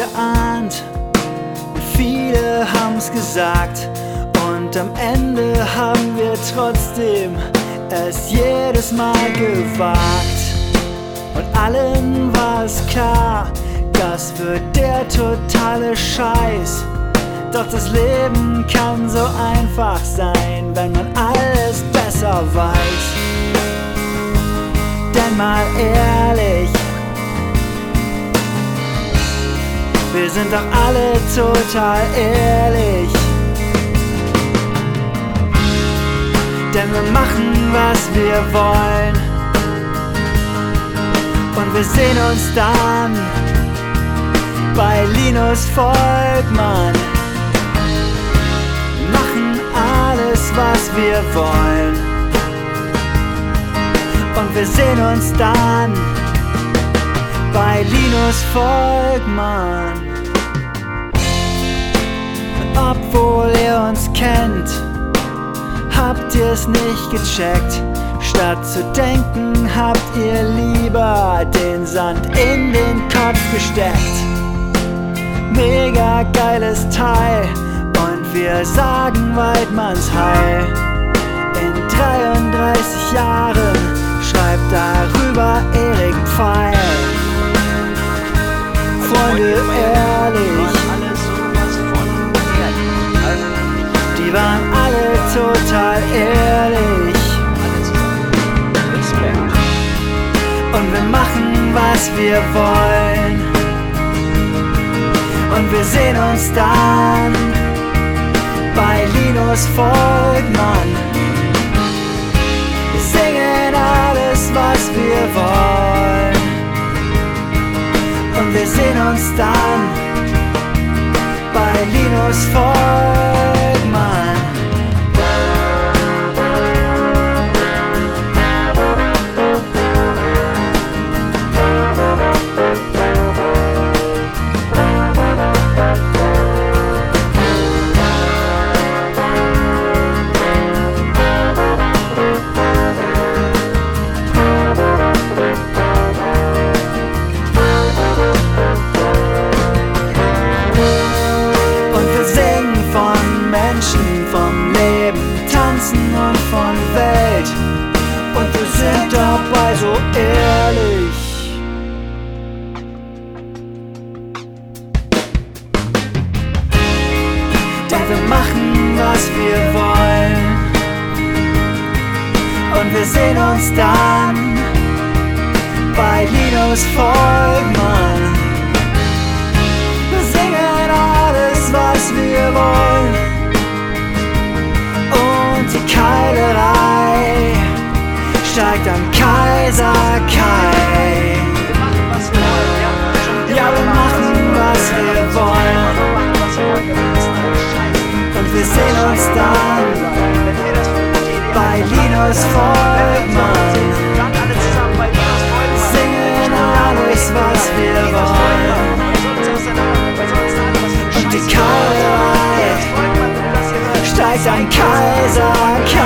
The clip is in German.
geahnt, viele haben's gesagt, und am Ende haben wir trotzdem es jedes Mal gewagt. Und allen war es klar, das wird der totale Scheiß. Doch das Leben kann so einfach sein, wenn man alles besser weiß. Denn mal ehrlich, wir sind doch alle total ehrlich. Denn wir machen, was wir wollen, und wir sehen uns dann bei Linus Volkmann. Wir machen alles, was wir wollen, und wir sehen uns dann bei Linus Volkmann. Und obwohl ihr uns kennt, habt ihr's nicht gecheckt. Statt zu denken, habt ihr lieber den Sand in den Kopf gesteckt. Mega geiles Teil, und wir sagen Weidmanns Heil. In 33 Jahren schreibt darüber Erik Pfeil. Freunde, ehrlich, die waren alle total ehrlich. Und wir machen, was wir wollen, und wir sehen uns dann bei Linus Volkmann. Wir singen alles, was wir wollen, und wir sehen uns dann bei Linus Volkmann. Vom Leben, Tanzen und von Welt, und wir sind dabei so ehrlich. Denn wir machen, was wir wollen, und wir sehen uns dann bei Linus Volkmann. Wir singen alles, was wir wollen, die Keilerei steigt am Kaiser Kai. Ja, wir machen, was wir wollen, und wir sehen uns dann bei Linus Volkmann. Singen alles, was wir wollen, und die Keilerei steigt am Kaiser Kai.